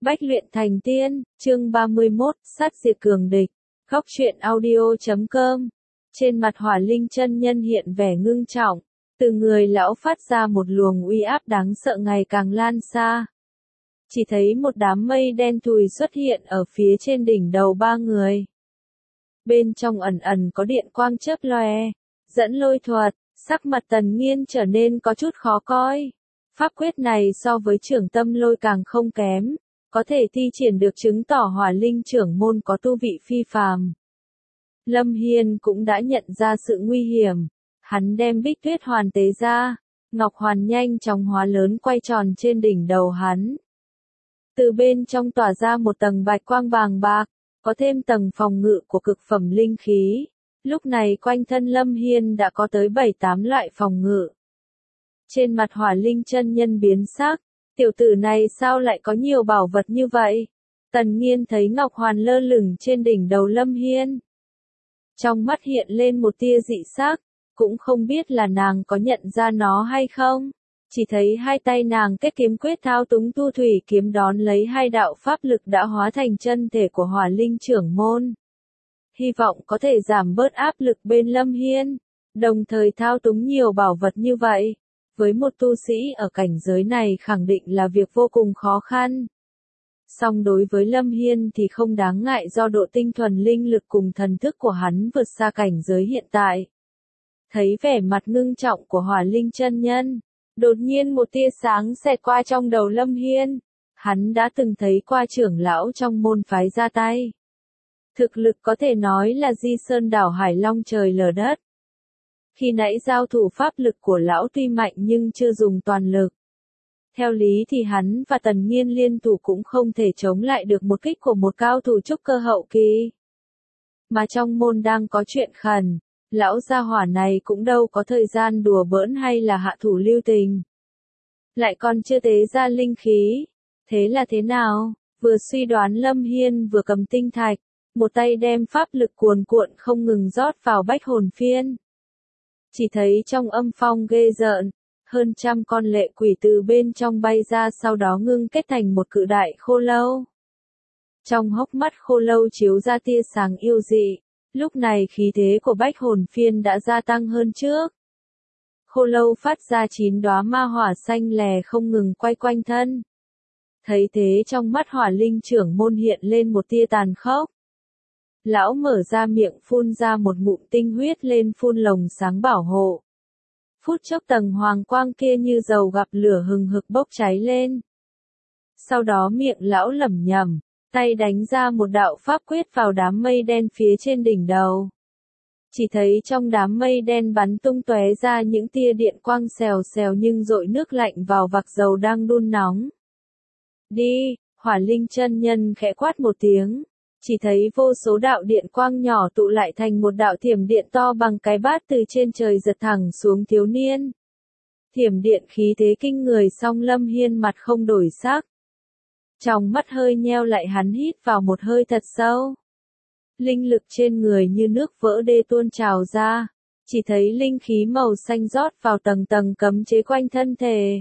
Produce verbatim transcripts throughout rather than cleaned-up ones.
Bách luyện thành tiên, chương ba mươi mốt, sát diệt cường địch. Góc truyện audio chấm com. Trên mặt Hỏa Linh chân nhân hiện vẻ ngưng trọng, từ người lão phát ra một luồng uy áp đáng sợ ngày càng lan xa. Chỉ thấy một đám mây đen thùi xuất hiện ở phía trên đỉnh đầu ba người. Bên trong ẩn ẩn có điện quang chớp lóe, dẫn lôi thuật, sắc mặt Tần Nghiên trở nên có chút khó coi. Pháp quyết này so với trưởng tâm lôi càng không kém, có thể thi triển được chứng tỏ Hỏa Linh trưởng môn có tu vị phi phàm. Lâm Hiên cũng đã nhận ra sự nguy hiểm, hắn đem Bích Tuyết Hoàn tế ra, Ngọc Hoàn nhanh chóng hóa lớn quay tròn trên đỉnh đầu hắn. Từ bên trong tỏa ra một tầng bạch quang bàng bạc, có thêm tầng phòng ngự của cực phẩm linh khí. Lúc này quanh thân Lâm Hiên đã có tới bảy tám loại phòng ngự. Trên mặt Hỏa Linh chân nhân biến sắc, tiểu tử này sao lại có nhiều bảo vật như vậy? Tần Nghiên thấy Ngọc Hoàn lơ lửng trên đỉnh đầu Lâm Hiên. Trong mắt hiện lên một tia dị sắc, cũng không biết là nàng có nhận ra nó hay không. Chỉ thấy hai tay nàng kết kiếm quyết thao túng tu thủy kiếm đón lấy hai đạo pháp lực đã hóa thành chân thể của Hỏa Linh trưởng môn. Hy vọng có thể giảm bớt áp lực bên Lâm Hiên, đồng thời thao túng nhiều bảo vật như vậy. Với một tu sĩ ở cảnh giới này khẳng định là việc vô cùng khó khăn. Song đối với Lâm Hiên thì không đáng ngại do độ tinh thuần linh lực cùng thần thức của hắn vượt xa cảnh giới hiện tại. Thấy vẻ mặt ngưng trọng của Hỏa Linh chân nhân, đột nhiên một tia sáng xẹt qua trong đầu Lâm Hiên. Hắn đã từng thấy qua trưởng lão trong môn phái ra tay. Thực lực có thể nói là di sơn đảo hải long trời lở đất. Khi nãy giao thủ pháp lực của lão tuy mạnh nhưng chưa dùng toàn lực. Theo lý thì hắn và Tần Nghiên liên thủ cũng không thể chống lại được một kích của một cao thủ trúc cơ hậu kỳ. Mà trong môn đang có chuyện khẩn, lão gia hỏa này cũng đâu có thời gian đùa bỡn hay là hạ thủ lưu tình. Lại còn chưa tế ra linh khí. Thế là thế nào? Vừa suy đoán Lâm Hiên vừa cầm tinh thạch, một tay đem pháp lực cuồn cuộn không ngừng rót vào bách hồn phiên. Chỉ thấy trong âm phong ghê rợn, hơn trăm con lệ quỷ từ bên trong bay ra sau đó ngưng kết thành một cự đại khô lâu. Trong hốc mắt khô lâu chiếu ra tia sáng yêu dị, lúc này khí thế của bách hồn phiên đã gia tăng hơn trước. Khô lâu phát ra chín đóa ma hỏa xanh lè không ngừng quay quanh thân. Thấy thế trong mắt Hỏa Linh trưởng môn hiện lên một tia tàn khốc. Lão mở ra miệng phun ra một ngụm tinh huyết lên phun lồng sáng bảo hộ. Phút chốc tầng hoàng quang kia như dầu gặp lửa hừng hực bốc cháy lên. Sau đó miệng lão lẩm nhẩm, tay đánh ra một đạo pháp quyết vào đám mây đen phía trên đỉnh đầu. Chỉ thấy trong đám mây đen bắn tung tóe ra những tia điện quang xèo xèo nhưng dội nước lạnh vào vạc dầu đang đun nóng. Đi, Hỏa Linh chân nhân khẽ quát một tiếng. Chỉ thấy vô số đạo điện quang nhỏ tụ lại thành một đạo thiểm điện to bằng cái bát từ trên trời giật thẳng xuống thiếu niên. Thiểm điện khí thế kinh người song Lâm Hiên mặt không đổi sắc. Trong mắt hơi nheo lại hắn hít vào một hơi thật sâu. Linh lực trên người như nước vỡ đê tuôn trào ra. Chỉ thấy linh khí màu xanh rót vào tầng tầng cấm chế quanh thân thể.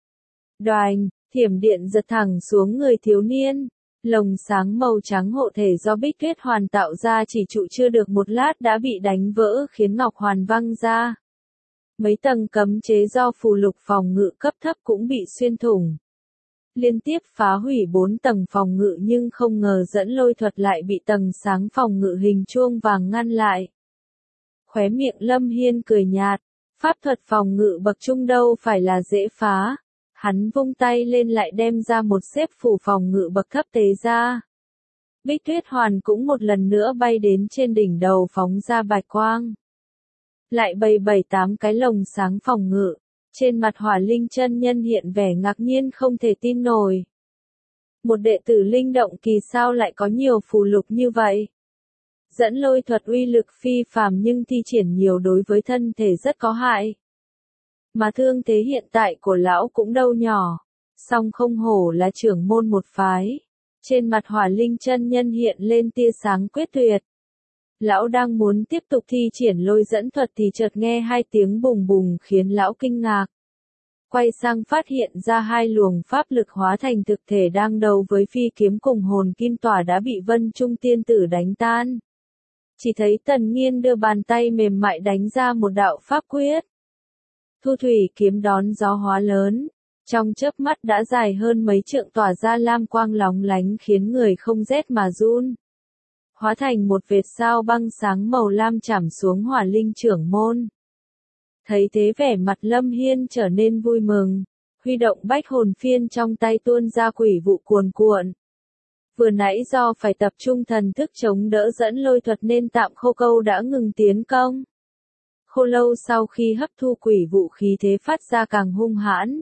Đoành, thiểm điện giật thẳng xuống người thiếu niên. Lồng sáng màu trắng hộ thể do Bích Tuyết Hoàn tạo ra chỉ trụ chưa được một lát đã bị đánh vỡ khiến Ngọc Hoàn văng ra. Mấy tầng cấm chế do phù lục phòng ngự cấp thấp cũng bị xuyên thủng. Liên tiếp phá hủy bốn tầng phòng ngự nhưng không ngờ dẫn lôi thuật lại bị tầng sáng phòng ngự hình chuông vàng ngăn lại. Khóe miệng Lâm Hiên cười nhạt, pháp thuật phòng ngự bậc trung đâu phải là dễ phá. Hắn vung tay lên lại đem ra một xếp phủ phòng ngự bậc thấp tế ra. Bích Tuyết Hoàn cũng một lần nữa bay đến trên đỉnh đầu phóng ra bạch quang. Lại bày bảy tám cái lồng sáng phòng ngự. Trên mặt Hỏa Linh chân nhân hiện vẻ ngạc nhiên không thể tin nổi. Một đệ tử linh động kỳ sao lại có nhiều phù lục như vậy? Dẫn lôi thuật uy lực phi phàm nhưng thi triển nhiều đối với thân thể rất có hại. Mà thương thế hiện tại của lão cũng đâu nhỏ, song không hổ là trưởng môn một phái. Trên mặt Hỏa Linh chân nhân hiện lên tia sáng quyết tuyệt. Lão đang muốn tiếp tục thi triển lôi dẫn thuật thì chợt nghe hai tiếng bùng bùng khiến lão kinh ngạc. quay sang phát hiện ra hai luồng pháp lực hóa thành thực thể đang đấu với phi kiếm cùng hồn kim tỏa đã bị Vân Trung tiên tử đánh tan. Chỉ thấy Tần Nghiên đưa bàn tay mềm mại đánh ra một đạo pháp quyết. Thu thủy kiếm đón gió hóa lớn, trong chớp mắt đã dài hơn mấy trượng tỏa ra lam quang lóng lánh khiến người không rét mà run. Hóa thành một vệt sao băng sáng màu lam chảm xuống Hỏa Linh trưởng môn. Thấy thế vẻ mặt Lâm Hiên trở nên vui mừng, huy động bách hồn phiên trong tay tuôn ra quỷ vụ cuồn cuộn. Vừa nãy do phải tập trung thần thức chống đỡ dẫn lôi thuật nên tạm khô câu đã ngừng tiến công. Khô lâu sau khi hấp thu quỷ vụ khí thế phát ra càng hung hãn.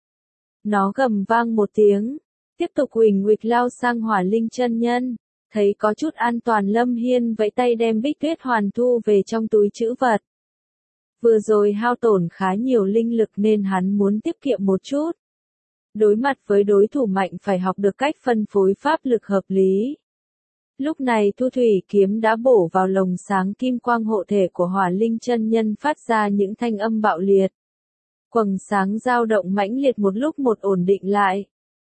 Nó gầm vang một tiếng, tiếp tục huỳnh huỵch lao sang Hỏa Linh chân nhân. Thấy có chút an toàn Lâm Hiên vẫy tay đem Bích Tuyết Hoàn thu về trong túi trữ vật. Vừa rồi hao tổn khá nhiều linh lực nên hắn muốn tiết kiệm một chút. Đối mặt với đối thủ mạnh phải học được cách phân phối pháp lực hợp lý. Lúc này Thu Thủy kiếm đã bổ vào lồng sáng kim quang hộ thể của Hỏa Linh chân nhân phát ra những thanh âm bạo liệt. Quầng sáng dao động mãnh liệt một lúc một ổn định lại.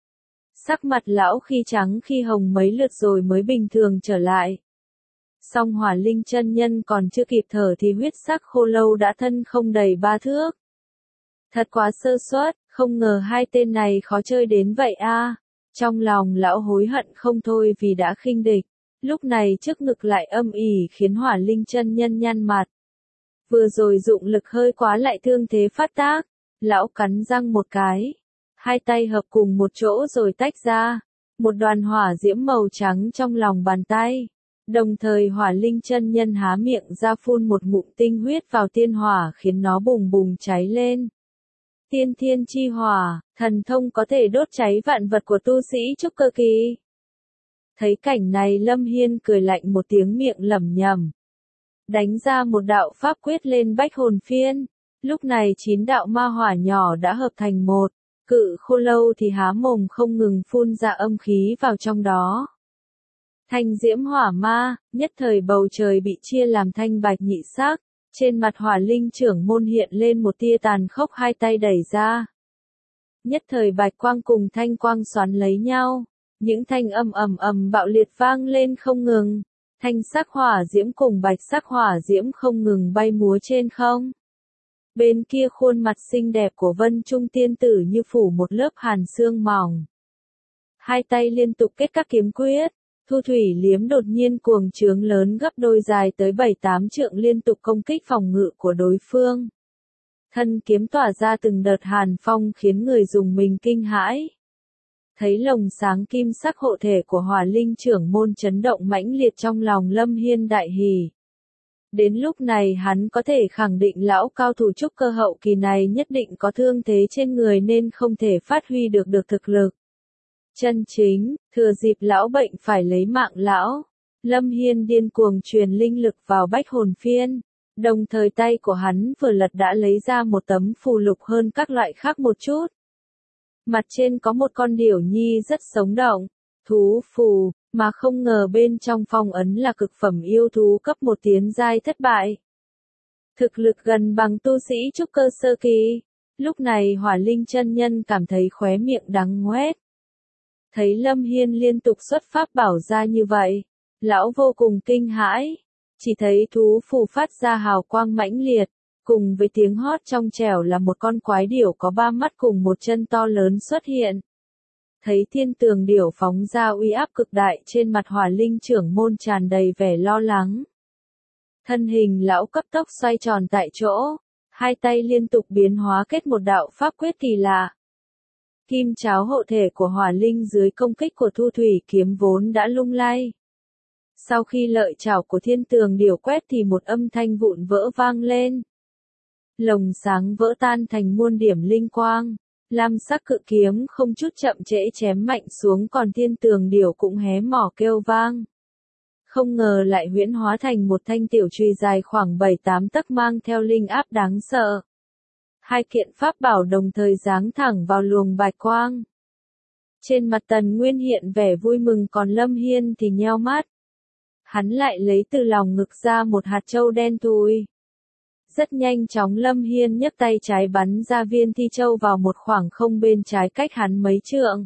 Sắc mặt lão khi trắng khi hồng mấy lượt rồi mới bình thường trở lại. Song Hỏa Linh chân nhân còn chưa kịp thở thì huyết sắc khô lâu đã thân không đầy ba thước. Thật quá sơ suất, không ngờ hai tên này khó chơi đến vậy a. Trong lòng lão hối hận không thôi vì đã khinh địch. Lúc này trước ngực lại âm ỉ khiến Hỏa Linh chân nhân nhăn mặt. Vừa rồi dụng lực hơi quá lại thương thế phát tác. Lão cắn răng một cái. Hai tay hợp cùng một chỗ rồi tách ra. Một đoàn hỏa diễm màu trắng trong lòng bàn tay. Đồng thời Hỏa Linh chân nhân há miệng ra phun một ngụm tinh huyết vào tiên hỏa khiến nó bùng bùng cháy lên. Tiên thiên chi hỏa, thần thông có thể đốt cháy vạn vật của tu sĩ trúc cơ kỳ. Thấy cảnh này Lâm Hiên cười lạnh một tiếng miệng lẩm nhẩm. Đánh ra một đạo pháp quyết lên bách hồn phiên. Lúc này chín đạo ma hỏa nhỏ đã hợp thành một. Cự khô lâu thì há mồm không ngừng phun ra âm khí vào trong đó. Thanh diễm hỏa ma, nhất thời bầu trời bị chia làm thanh bạch nhị sắc, trên mặt Hỏa Linh trưởng môn hiện lên một tia tàn khốc hai tay đẩy ra. Nhất thời bạch quang cùng thanh quang xoắn lấy nhau, những thanh âm ầm ầm bạo liệt vang lên không ngừng, thanh sắc hỏa diễm cùng bạch sắc hỏa diễm không ngừng bay múa trên không. Bên kia khuôn mặt xinh đẹp của Vân Trung tiên tử như phủ một lớp hàn xương mỏng. Hai tay liên tục kết các kiếm quyết. Thu thủy liếm đột nhiên cuồng trướng lớn gấp đôi dài tới bảy tám trượng liên tục công kích phòng ngự của đối phương. Thân kiếm tỏa ra từng đợt hàn phong khiến người dùng mình kinh hãi. Thấy lồng sáng kim sắc hộ thể của Hỏa Linh trưởng môn chấn động mãnh liệt trong lòng Lâm Hiên đại hỉ. Đến lúc này hắn có thể khẳng định lão cao thủ trúc cơ hậu kỳ này nhất định có thương thế trên người nên không thể phát huy được được thực lực. Chân chính, thừa dịp lão bệnh phải lấy mạng lão. Lâm Hiên điên cuồng truyền linh lực vào bách hồn phiên. Đồng thời tay của hắn vừa lật đã lấy ra một tấm phù lục hơn các loại khác một chút. Mặt trên có một con điểu nhi rất sống động. Thú phù, mà không ngờ bên trong phong ấn là cực phẩm yêu thú cấp một tiến giai thất bại. Thực lực gần bằng tu sĩ trúc cơ sơ kỳ. Lúc này Hỏa Linh chân nhân cảm thấy khóe miệng đắng ngoét. Thấy Lâm Hiên liên tục xuất pháp bảo ra như vậy, lão vô cùng kinh hãi, chỉ thấy thú phù phát ra hào quang mãnh liệt, cùng với tiếng hót trong trẻo là một con quái điểu có ba mắt cùng một chân to lớn xuất hiện. Thấy thiên tường điểu phóng ra uy áp cực đại trên mặt Hỏa Linh trưởng môn tràn đầy vẻ lo lắng. Thân hình lão cấp tốc xoay tròn tại chỗ, hai tay liên tục biến hóa kết một đạo pháp quyết kỳ lạ. Kim cháo hộ thể của Hỏa Linh dưới công kích của Thu Thủy kiếm vốn đã lung lay. Sau khi lợi chảo của thiên tường điểu quét thì một âm thanh vụn vỡ vang lên. Lồng sáng vỡ tan thành muôn điểm linh quang. Lam sắc cự kiếm không chút chậm trễ chém mạnh xuống còn thiên tường điểu cũng hé mỏ kêu vang. Không ngờ lại huyễn hóa thành một thanh tiểu chùy dài khoảng bảy tám tấc mang theo linh áp đáng sợ. Hai kiện pháp bảo đồng thời giáng thẳng vào luồng bạch quang. Trên mặt Tần Nguyên hiện vẻ vui mừng còn Lâm Hiên thì nheo mắt. Hắn lại lấy từ lòng ngực ra một hạt châu đen thui. Rất nhanh chóng Lâm Hiên nhấc tay trái bắn ra viên thi châu vào một khoảng không bên trái cách hắn mấy trượng.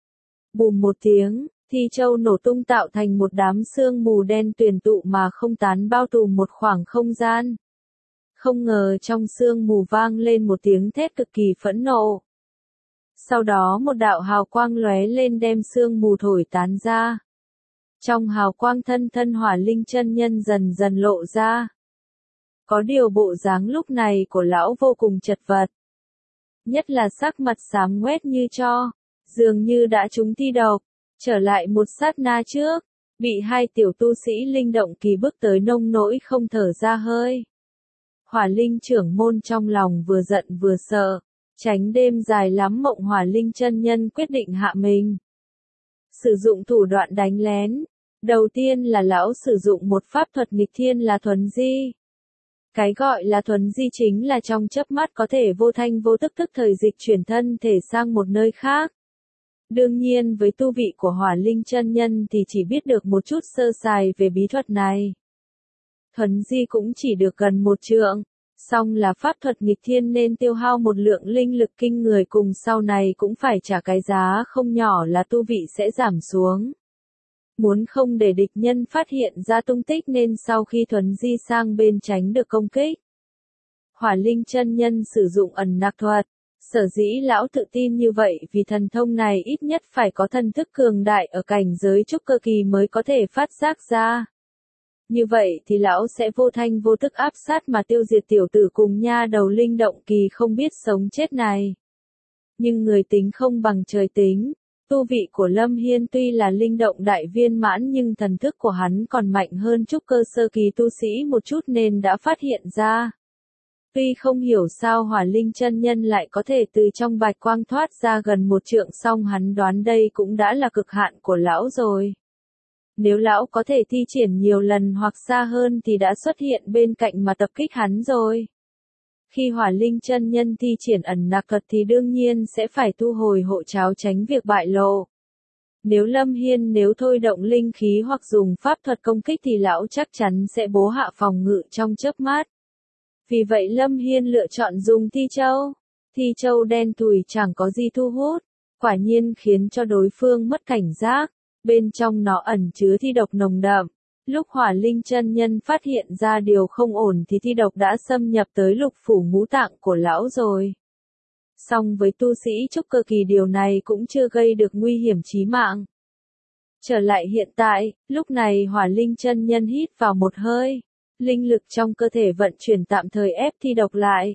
Bùm một tiếng, thi châu nổ tung tạo thành một đám sương mù đen tuyền tụ mà không tán bao trùm một khoảng không gian. Không ngờ trong sương mù vang lên một tiếng thét cực kỳ phẫn nộ. Sau đó một đạo hào quang lóe lên đem sương mù thổi tán ra. Trong hào quang thân thân Hỏa Linh chân nhân dần dần lộ ra. Có điều bộ dáng lúc này của lão vô cùng chật vật. Nhất là sắc mặt xám ngoét như tro, dường như đã trúng thi độc. Trở lại một sát na trước, bị hai tiểu tu sĩ linh động kỳ bước tới nông nỗi không thở ra hơi. Hỏa Linh trưởng môn trong lòng vừa giận vừa sợ, tránh đêm dài lắm mộng Hỏa Linh chân nhân quyết định hạ mình. Sử dụng thủ đoạn đánh lén, đầu tiên là lão sử dụng một pháp thuật nghịch thiên là thuấn di. Cái gọi là thuấn di chính là trong chớp mắt có thể vô thanh vô tức tức thời dịch chuyển thân thể sang một nơi khác. Đương nhiên với tu vị của Hỏa Linh chân nhân thì chỉ biết được một chút sơ sài về bí thuật này. Thuấn di cũng chỉ được gần một trượng, song là pháp thuật nghịch thiên nên tiêu hao một lượng linh lực kinh người cùng sau này cũng phải trả cái giá không nhỏ là tu vị sẽ giảm xuống. Muốn không để địch nhân phát hiện ra tung tích nên sau khi thuấn di sang bên tránh được công kích. Hỏa Linh chân nhân sử dụng ẩn nặc thuật. Sở dĩ lão tự tin như vậy vì thần thông này ít nhất phải có thần thức cường đại ở cảnh giới trúc cơ kỳ mới có thể phát giác ra. Như vậy thì lão sẽ vô thanh vô tức áp sát mà tiêu diệt tiểu tử cùng nha đầu linh động kỳ không biết sống chết này. Nhưng người tính không bằng trời tính, tu vị của Lâm Hiên tuy là linh động đại viên mãn nhưng thần thức của hắn còn mạnh hơn trúc cơ sơ kỳ tu sĩ một chút nên đã phát hiện ra. Tuy không hiểu sao Hỏa Linh chân nhân lại có thể từ trong bạch quang thoát ra gần một trượng song hắn đoán đây cũng đã là cực hạn của lão rồi. Nếu lão có thể thi triển nhiều lần hoặc xa hơn thì đã xuất hiện bên cạnh mà tập kích hắn rồi. Khi Hỏa Linh chân nhân thi triển ẩn nặc thuật thì đương nhiên sẽ phải thu hồi hộ tráo tránh việc bại lộ. Nếu Lâm Hiên nếu thôi động linh khí hoặc dùng pháp thuật công kích thì lão chắc chắn sẽ bố hạ phòng ngự trong chớp mắt. Vì vậy Lâm Hiên lựa chọn dùng thi châu. Thi châu đen thui chẳng có gì thu hút, quả nhiên khiến cho đối phương mất cảnh giác, bên trong nó ẩn chứa thi độc nồng đậm. Lúc Hỏa Linh chân nhân phát hiện ra điều không ổn thì thi độc đã xâm nhập tới lục phủ ngũ tạng của lão rồi. Song với tu sĩ trúc cơ kỳ điều này cũng chưa gây được nguy hiểm chí mạng. Trở lại hiện tại, lúc này Hỏa Linh chân nhân hít vào một hơi. Linh lực trong cơ thể vận chuyển tạm thời ép thi độc lại.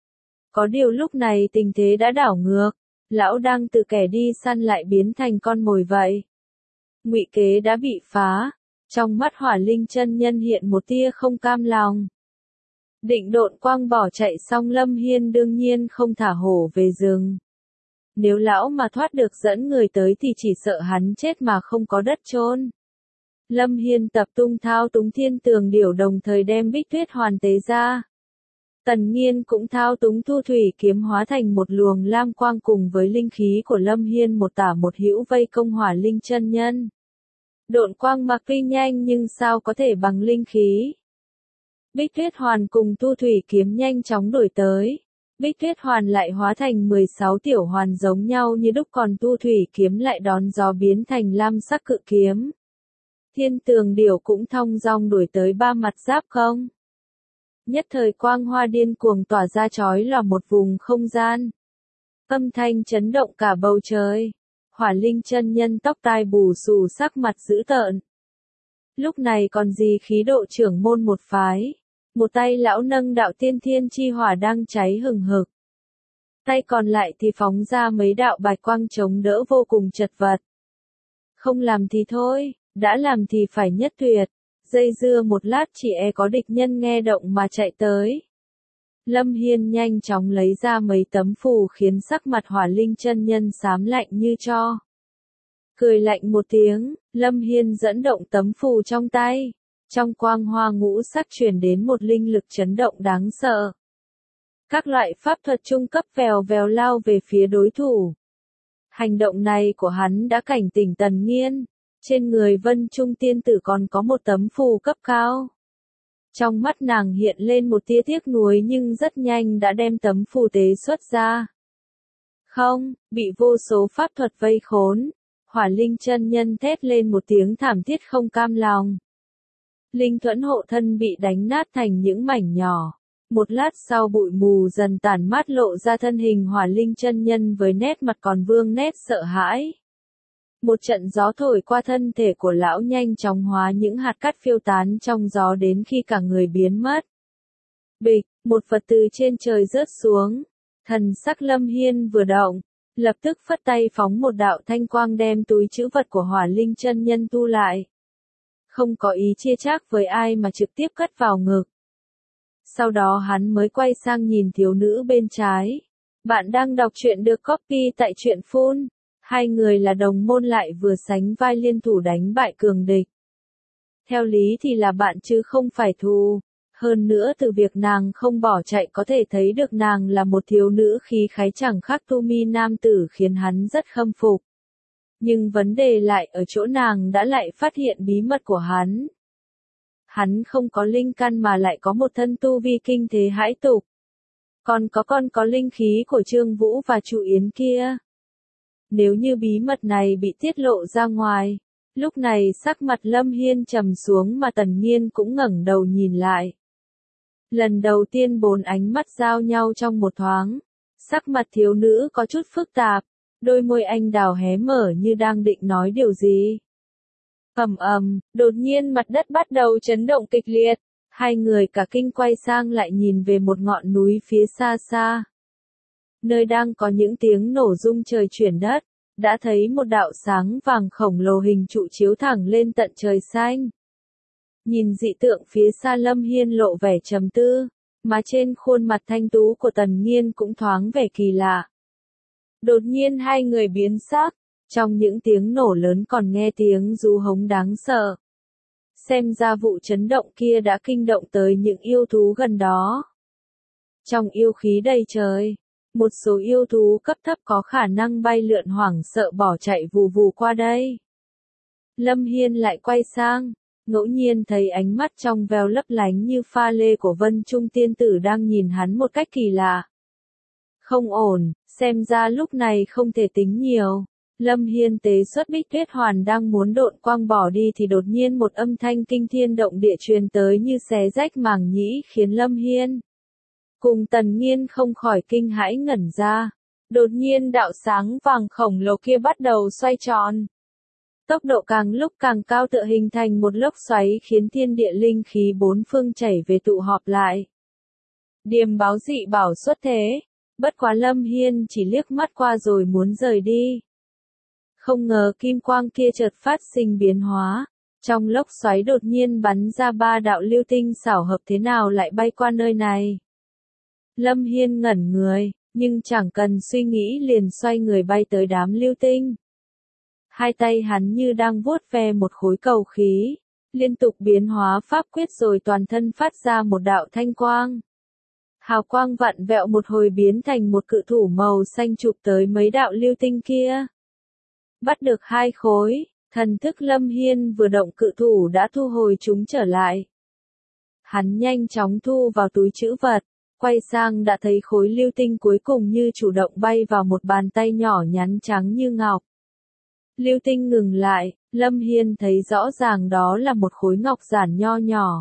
Có điều lúc này tình thế đã đảo ngược, lão đang từ kẻ đi săn lại biến thành con mồi vậy. Ngụy kế đã bị phá, trong mắt Hỏa Linh chân nhân hiện một tia không cam lòng. Định độn quang bỏ chạy xong Lâm Hiên đương nhiên không thả hổ về rừng. Nếu lão mà thoát được dẫn người tới thì chỉ sợ hắn chết mà không có đất chôn. Lâm Hiên tập trung thao túng thiên tường điểu đồng thời đem Bích Tuyết Hoàn tế ra. Tần Nghiên cũng thao túng thu thủy kiếm hóa thành một luồng lam quang cùng với linh khí của Lâm Hiên một tả một hữu vây công Hỏa Linh chân nhân. Độn quang mặc tuy nhanh nhưng sao có thể bằng linh khí. Bích Tuyết Hoàn cùng thu thủy kiếm nhanh chóng đuổi tới. Bích Tuyết Hoàn lại hóa thành mười sáu tiểu hoàn giống nhau như đúc còn thu thủy kiếm lại đón gió biến thành lam sắc cự kiếm. Thiên tường điểu cũng thong dong đuổi tới ba mặt giáp không. Nhất thời quang hoa điên cuồng tỏa ra chói lòa một vùng không gian. Âm thanh chấn động cả bầu trời. Hỏa Linh chân nhân tóc tai bù xù sắc mặt dữ tợn. Lúc này còn gì khí độ trưởng môn một phái. Một tay lão nâng đạo tiên thiên chi hỏa đang cháy hừng hực. Tay còn lại thì phóng ra mấy đạo bạch quang chống đỡ vô cùng chật vật. Không làm thì thôi. Đã làm thì phải nhất tuyệt, dây dưa một lát chỉ e có địch nhân nghe động mà chạy tới. Lâm Hiên nhanh chóng lấy ra mấy tấm phù khiến sắc mặt Hỏa Linh chân nhân xám lạnh như tro. Cười lạnh một tiếng, Lâm Hiên dẫn động tấm phù trong tay. Trong quang hoa ngũ sắc truyền đến một linh lực chấn động đáng sợ. Các loại pháp thuật trung cấp vèo vèo lao về phía đối thủ. Hành động này của hắn đã cảnh tỉnh Tần Nghiên. Trên người Vân Trung tiên tử còn có một tấm phù cấp cao. Trong mắt nàng hiện lên một tia tiếc nuối nhưng rất nhanh đã đem tấm phù tế xuất ra. Không, bị vô số pháp thuật vây khốn. Hỏa Linh chân nhân thét lên một tiếng thảm thiết không cam lòng. Linh thuẫn hộ thân bị đánh nát thành những mảnh nhỏ. Một lát sau bụi mù dần tản mát lộ ra thân hình Hỏa Linh chân nhân với nét mặt còn vương nét sợ hãi. Một trận gió thổi qua thân thể của lão nhanh chóng hóa những hạt cát phiêu tán trong gió đến khi cả người biến mất. Bịch, một vật từ trên trời rớt xuống. Thần sắc Lâm Hiên vừa động, lập tức phất tay phóng một đạo thanh quang đem túi trữ vật của Hỏa Linh chân nhân thu lại. Không có ý chia chác với ai mà trực tiếp cất vào ngực. Sau đó hắn mới quay sang nhìn thiếu nữ bên trái. Bạn đang đọc truyện được copy tại truyện phun. Hai người là đồng môn lại vừa sánh vai liên thủ đánh bại cường địch. Theo lý thì là bạn chứ không phải thù. Hơn nữa từ việc nàng không bỏ chạy có thể thấy được nàng là một thiếu nữ khí khái chẳng khác tu mi nam tử khiến hắn rất khâm phục. Nhưng vấn đề lại ở chỗ nàng đã lại phát hiện bí mật của hắn. Hắn không có linh căn mà lại có một thân tu vi kinh thế hãi tục. Còn có con có linh khí của Trương Vũ và Chu Yến kia. Nếu như bí mật này bị tiết lộ ra ngoài, lúc này sắc mặt Lâm Hiên trầm xuống mà Tần Nghiên cũng ngẩng đầu nhìn lại. Lần đầu tiên bốn ánh mắt giao nhau trong một thoáng, sắc mặt thiếu nữ có chút phức tạp, đôi môi anh đào hé mở như đang định nói điều gì. Ầm ầm, đột nhiên mặt đất bắt đầu chấn động kịch liệt, hai người cả kinh quay sang lại nhìn về một ngọn núi phía xa xa. Nơi đang có những tiếng nổ rung trời chuyển đất, đã thấy một đạo sáng vàng khổng lồ hình trụ chiếu thẳng lên tận trời xanh. Nhìn dị tượng phía xa Lâm Hiên lộ vẻ trầm tư, mà trên khuôn mặt thanh tú của Tần Nghiên cũng thoáng vẻ kỳ lạ. Đột nhiên hai người biến sắc, trong những tiếng nổ lớn còn nghe tiếng rú hống đáng sợ. Xem ra vụ chấn động kia đã kinh động tới những yêu thú gần đó. Trong yêu khí đầy trời, một số yêu thú cấp thấp có khả năng bay lượn hoảng sợ bỏ chạy vù vù qua đây. Lâm Hiên lại quay sang, ngẫu nhiên thấy ánh mắt trong veo lấp lánh như pha lê của Vân Trung tiên tử đang nhìn hắn một cách kỳ lạ. Không ổn, xem ra lúc này không thể tính nhiều. Lâm Hiên tế xuất Bích Tuyết Hoàn đang muốn độn quang bỏ đi thì đột nhiên một âm thanh kinh thiên động địa truyền tới như xé rách màng nhĩ khiến Lâm Hiên cùng Tần Nghiên không khỏi kinh hãi ngẩn ra. Đột nhiên đạo sáng vàng khổng lồ kia bắt đầu xoay tròn. Tốc độ càng lúc càng cao tựa hình thành một lốc xoáy khiến thiên địa linh khí bốn phương chảy về tụ họp lại. Điềm báo dị bảo xuất thế, bất quá Lâm Hiên chỉ liếc mắt qua rồi muốn rời đi. Không ngờ kim quang kia chợt phát sinh biến hóa, trong lốc xoáy đột nhiên bắn ra ba đạo lưu tinh xảo hợp thế nào lại bay qua nơi này. Lâm Hiên ngẩn người, nhưng chẳng cần suy nghĩ liền xoay người bay tới đám lưu tinh. Hai tay hắn như đang vuốt ve một khối cầu khí, liên tục biến hóa pháp quyết rồi toàn thân phát ra một đạo thanh quang. Hào quang vặn vẹo một hồi biến thành một cự thủ màu xanh chụp tới mấy đạo lưu tinh kia. Bắt được hai khối, thần thức Lâm Hiên vừa động cự thủ đã thu hồi chúng trở lại. Hắn nhanh chóng thu vào túi trữ vật, quay sang đã thấy khối lưu tinh cuối cùng như chủ động bay vào một bàn tay nhỏ nhắn trắng như ngọc. Lưu tinh ngừng lại, Lâm Hiên thấy rõ ràng đó là một khối ngọc giản nho nhỏ.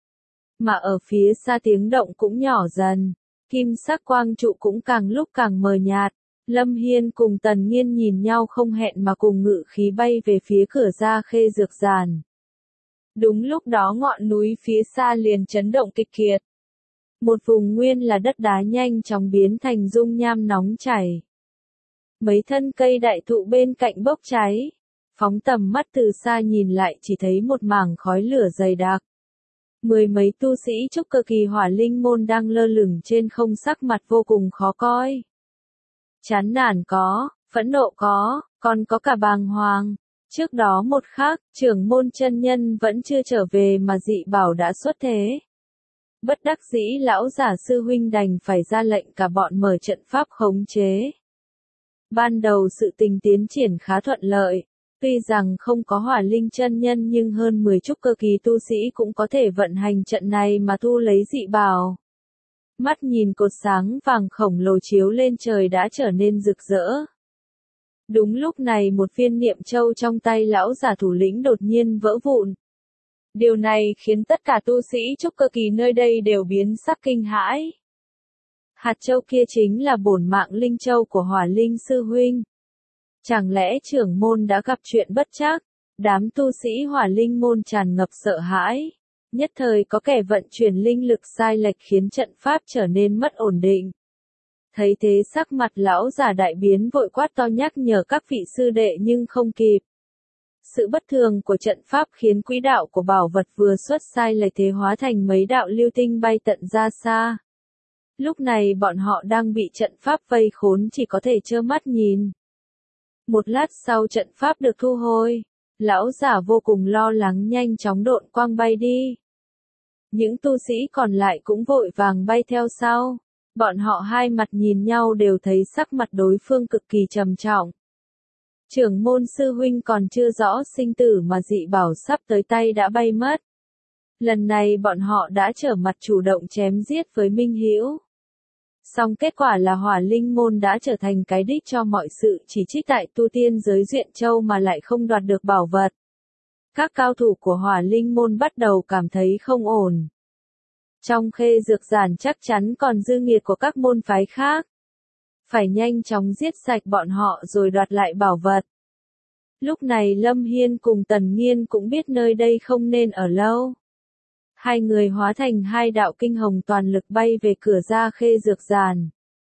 Mà ở phía xa tiếng động cũng nhỏ dần, kim sắc quang trụ cũng càng lúc càng mờ nhạt. Lâm Hiên cùng Tần Nghiên nhìn nhau không hẹn mà cùng ngự khí bay về phía cửa ra khê dược giàn. Đúng lúc đó ngọn núi phía xa liền chấn động kịch liệt. Một vùng nguyên là đất đá nhanh chóng biến thành dung nham nóng chảy. Mấy thân cây đại thụ bên cạnh bốc cháy. Phóng tầm mắt từ xa nhìn lại chỉ thấy một mảng khói lửa dày đặc. Mười mấy tu sĩ trúc cơ kỳ hỏa linh môn đang lơ lửng trên không sắc mặt vô cùng khó coi. Chán nản có, phẫn nộ có, còn có cả bàng hoàng. Trước đó một khắc, trưởng môn chân nhân vẫn chưa trở về mà dị bảo đã xuất thế. Bất đắc dĩ lão giả sư huynh đành phải ra lệnh cả bọn mở trận pháp khống chế. Ban đầu sự tình tiến triển khá thuận lợi. Tuy rằng không có Hỏa Linh chân nhân nhưng hơn mười trúc cơ kỳ tu sĩ cũng có thể vận hành trận này mà thu lấy dị bảo. Mắt nhìn cột sáng vàng khổng lồ chiếu lên trời đã trở nên rực rỡ. Đúng lúc này một viên niệm châu trong tay lão giả thủ lĩnh đột nhiên vỡ vụn. Điều này khiến tất cả tu sĩ trúc cơ kỳ nơi đây đều biến sắc kinh hãi. Hạt châu kia chính là bổn mạng linh châu của Hỏa Linh sư huynh. Chẳng lẽ trưởng môn đã gặp chuyện bất trắc? Đám tu sĩ Hỏa Linh môn tràn ngập sợ hãi. Nhất thời có kẻ vận chuyển linh lực sai lệch khiến trận pháp trở nên mất ổn định. Thấy thế sắc mặt lão giả đại biến vội quát to nhắc nhở các vị sư đệ nhưng không kịp. Sự bất thường của trận pháp khiến quỹ đạo của bảo vật vừa xuất sai lệch thế hóa thành mấy đạo lưu tinh bay tận ra xa. Lúc này bọn họ đang bị trận pháp vây khốn chỉ có thể trơ mắt nhìn. Một lát sau trận pháp được thu hồi, lão giả vô cùng lo lắng nhanh chóng độn quang bay đi. Những tu sĩ còn lại cũng vội vàng bay theo sau. Bọn họ hai mặt nhìn nhau đều thấy sắc mặt đối phương cực kỳ trầm trọng. Trưởng môn sư huynh còn chưa rõ sinh tử mà dị bảo sắp tới tay đã bay mất. Lần này bọn họ đã trở mặt chủ động chém giết với Minh Hữu. Song kết quả là Hỏa Linh môn đã trở thành cái đích cho mọi sự chỉ trích tại tu tiên giới Duyện Châu mà lại không đoạt được bảo vật. Các cao thủ của Hỏa Linh môn bắt đầu cảm thấy không ổn. Trong Khê Dược Giản chắc chắn còn dư nghiệt của các môn phái khác. Phải nhanh chóng giết sạch bọn họ rồi đoạt lại bảo vật. Lúc này Lâm Hiên cùng Tần Nghiên cũng biết nơi đây không nên ở lâu. Hai người hóa thành hai đạo kinh hồng toàn lực bay về cửa ra Khê Dược Giản.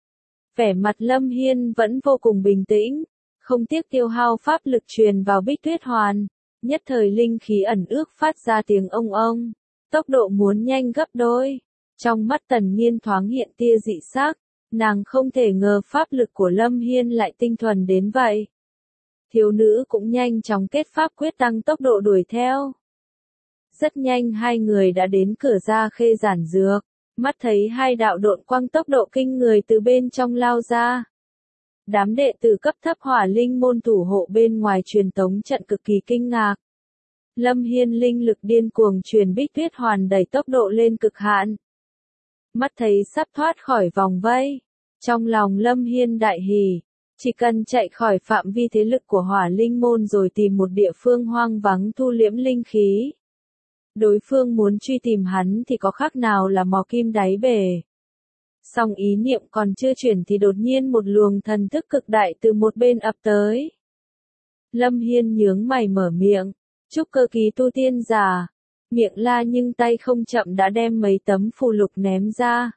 Vẻ mặt Lâm Hiên vẫn vô cùng bình tĩnh, không tiếc tiêu hao pháp lực truyền vào Bích Tuyết Hoàn. Nhất thời linh khí ẩn ước phát ra tiếng ông ông. Tốc độ muốn nhanh gấp đôi. Trong mắt Tần Nghiên thoáng hiện tia dị sắc. Nàng không thể ngờ pháp lực của Lâm Hiên lại tinh thuần đến vậy. Thiếu nữ cũng nhanh chóng kết pháp quyết tăng tốc độ đuổi theo. Rất nhanh hai người đã đến cửa ra Khê Giản Dược. Mắt thấy hai đạo độn quang tốc độ kinh người từ bên trong lao ra. Đám đệ tử cấp thấp Hỏa Linh môn thủ hộ bên ngoài truyền tống trận cực kỳ kinh ngạc. Lâm Hiên linh lực điên cuồng truyền Bích Tuyết Hoàn đẩy tốc độ lên cực hạn. Mắt thấy sắp thoát khỏi vòng vây. Trong lòng Lâm Hiên đại hỉ. Chỉ cần chạy khỏi phạm vi thế lực của Hỏa Linh môn rồi tìm một địa phương hoang vắng thu liễm linh khí. Đối phương muốn truy tìm hắn thì có khác nào là mò kim đáy bể. Song ý niệm còn chưa chuyển thì đột nhiên một luồng thần thức cực đại từ một bên ập tới. Lâm Hiên nhướng mày mở miệng. Trúc cơ kỳ tu tiên giả. Miệng la nhưng tay không chậm đã đem mấy tấm phù lục ném ra.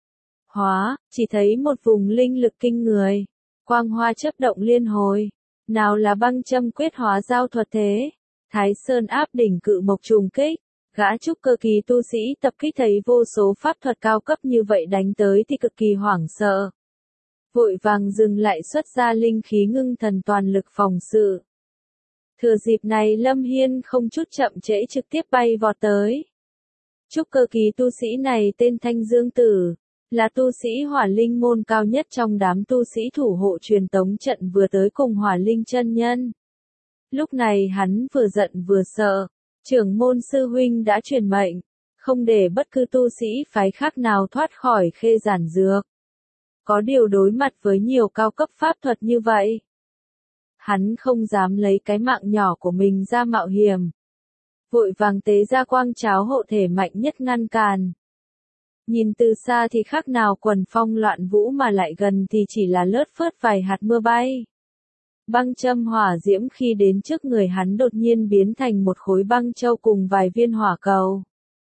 Hóa, chỉ thấy một vùng linh lực kinh người. Quang hoa chớp động liên hồi. Nào là băng châm quyết hóa giao thuật thế. Thái Sơn áp đỉnh cự mộc trùng kích. Gã trúc cơ kỳ tu sĩ tập kích thấy vô số pháp thuật cao cấp như vậy đánh tới thì cực kỳ hoảng sợ. Vội vàng dừng lại xuất ra linh khí ngưng thần toàn lực phòng sự. Thừa dịp này Lâm Hiên không chút chậm trễ trực tiếp bay vọt tới. Trúc cơ kỳ tu sĩ này tên Thanh Dương Tử, là tu sĩ Hỏa Linh môn cao nhất trong đám tu sĩ thủ hộ truyền tống trận vừa tới cùng Hỏa Linh chân nhân. Lúc này hắn vừa giận vừa sợ, trưởng môn sư huynh đã truyền mệnh, không để bất cứ tu sĩ phái khác nào thoát khỏi Khê Giản Dược. Có điều đối mặt với nhiều cao cấp pháp thuật như vậy, hắn không dám lấy cái mạng nhỏ của mình ra mạo hiểm. Vội vàng tế ra quang cháo hộ thể mạnh nhất ngăn càn. Nhìn từ xa thì khác nào quần phong loạn vũ mà lại gần thì chỉ là lướt phớt vài hạt mưa bay. Băng châm hỏa diễm khi đến trước người hắn đột nhiên biến thành một khối băng châu cùng vài viên hỏa cầu.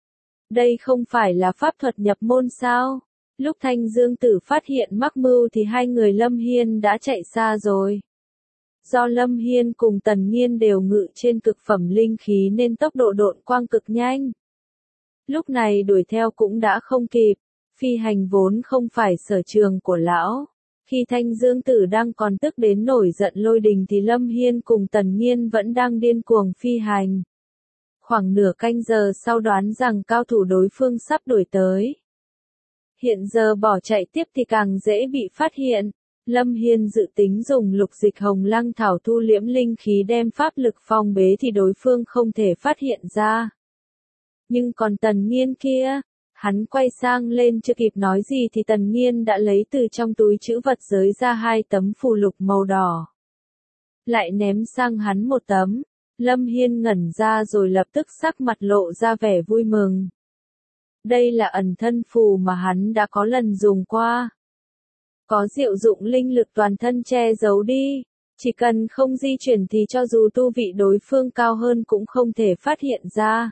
Đây không phải là pháp thuật nhập môn sao? Lúc Thanh Dương Tử phát hiện mắc mưu thì hai người Lâm Hiên đã chạy xa rồi. Do Lâm Hiên cùng Tần Nghiên đều ngự trên cực phẩm linh khí nên tốc độ độn quang cực nhanh. Lúc này đuổi theo cũng đã không kịp, phi hành vốn không phải sở trường của lão. Khi Thanh Dương Tử đang còn tức đến nổi giận lôi đình thì Lâm Hiên cùng Tần Nghiên vẫn đang điên cuồng phi hành. Khoảng nửa canh giờ sau đoán rằng cao thủ đối phương sắp đuổi tới. Hiện giờ bỏ chạy tiếp thì càng dễ bị phát hiện. Lâm Hiên dự tính dùng lục dịch hồng lăng thảo thu liễm linh khí đem pháp lực phong bế thì đối phương không thể phát hiện ra. Nhưng còn Tần Nghiên kia, hắn quay sang lên chưa kịp nói gì thì Tần Nghiên đã lấy từ trong túi trữ vật giới ra hai tấm phù lục màu đỏ. Lại ném sang hắn một tấm, Lâm Hiên ngẩn ra rồi lập tức sắc mặt lộ ra vẻ vui mừng. Đây là ẩn thân phù mà hắn đã có lần dùng qua. Có diệu dụng linh lực toàn thân che giấu đi, chỉ cần không di chuyển thì cho dù tu vị đối phương cao hơn cũng không thể phát hiện ra.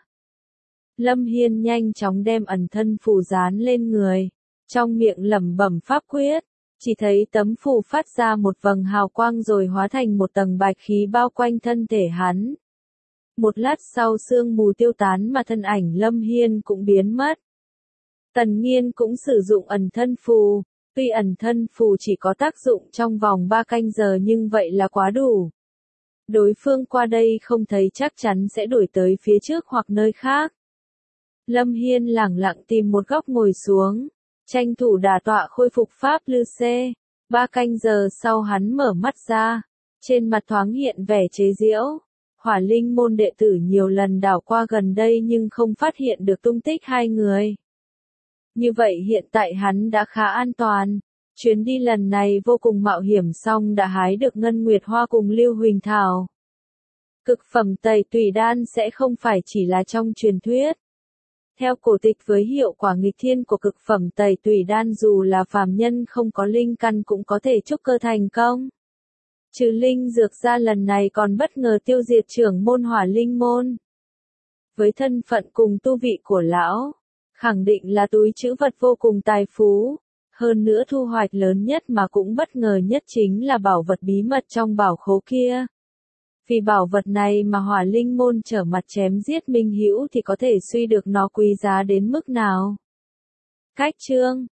Lâm Hiên nhanh chóng đem ẩn thân phù dán lên người, trong miệng lẩm bẩm pháp quyết, chỉ thấy tấm phù phát ra một vầng hào quang rồi hóa thành một tầng bạch khí bao quanh thân thể hắn. Một lát sau sương mù tiêu tán mà thân ảnh Lâm Hiên cũng biến mất. Tần Nghiên cũng sử dụng ẩn thân phù, tuy ẩn thân phù chỉ có tác dụng trong vòng ba canh giờ nhưng vậy là quá đủ. Đối phương qua đây không thấy chắc chắn sẽ đuổi tới phía trước hoặc nơi khác. Lâm Hiên lẳng lặng tìm một góc ngồi xuống, tranh thủ đả tọa khôi phục pháp lư xê. Ba canh giờ sau hắn mở mắt ra, trên mặt thoáng hiện vẻ chế giễu. Hỏa Linh môn đệ tử nhiều lần đảo qua gần đây nhưng không phát hiện được tung tích hai người. Như vậy hiện tại hắn đã khá an toàn. Chuyến đi lần này vô cùng mạo hiểm song đã hái được Ngân Nguyệt Hoa cùng Lưu Huỳnh Thảo. Cực phẩm tẩy tùy đan sẽ không phải chỉ là trong truyền thuyết. Theo cổ tịch với hiệu quả nghịch thiên của cực phẩm tẩy tùy đan dù là phàm nhân không có linh căn cũng có thể trúc cơ thành công. Trừ linh dược ra lần này còn bất ngờ tiêu diệt trưởng môn Hỏa Linh môn. Với thân phận cùng tu vị của lão, khẳng định là túi trữ vật vô cùng tài phú. Hơn nữa thu hoạch lớn nhất mà cũng bất ngờ nhất chính là bảo vật bí mật trong bảo khố kia. Vì bảo vật này mà Hỏa Linh môn trở mặt chém giết Minh Hữu thì có thể suy được nó quý giá đến mức nào. Cách chương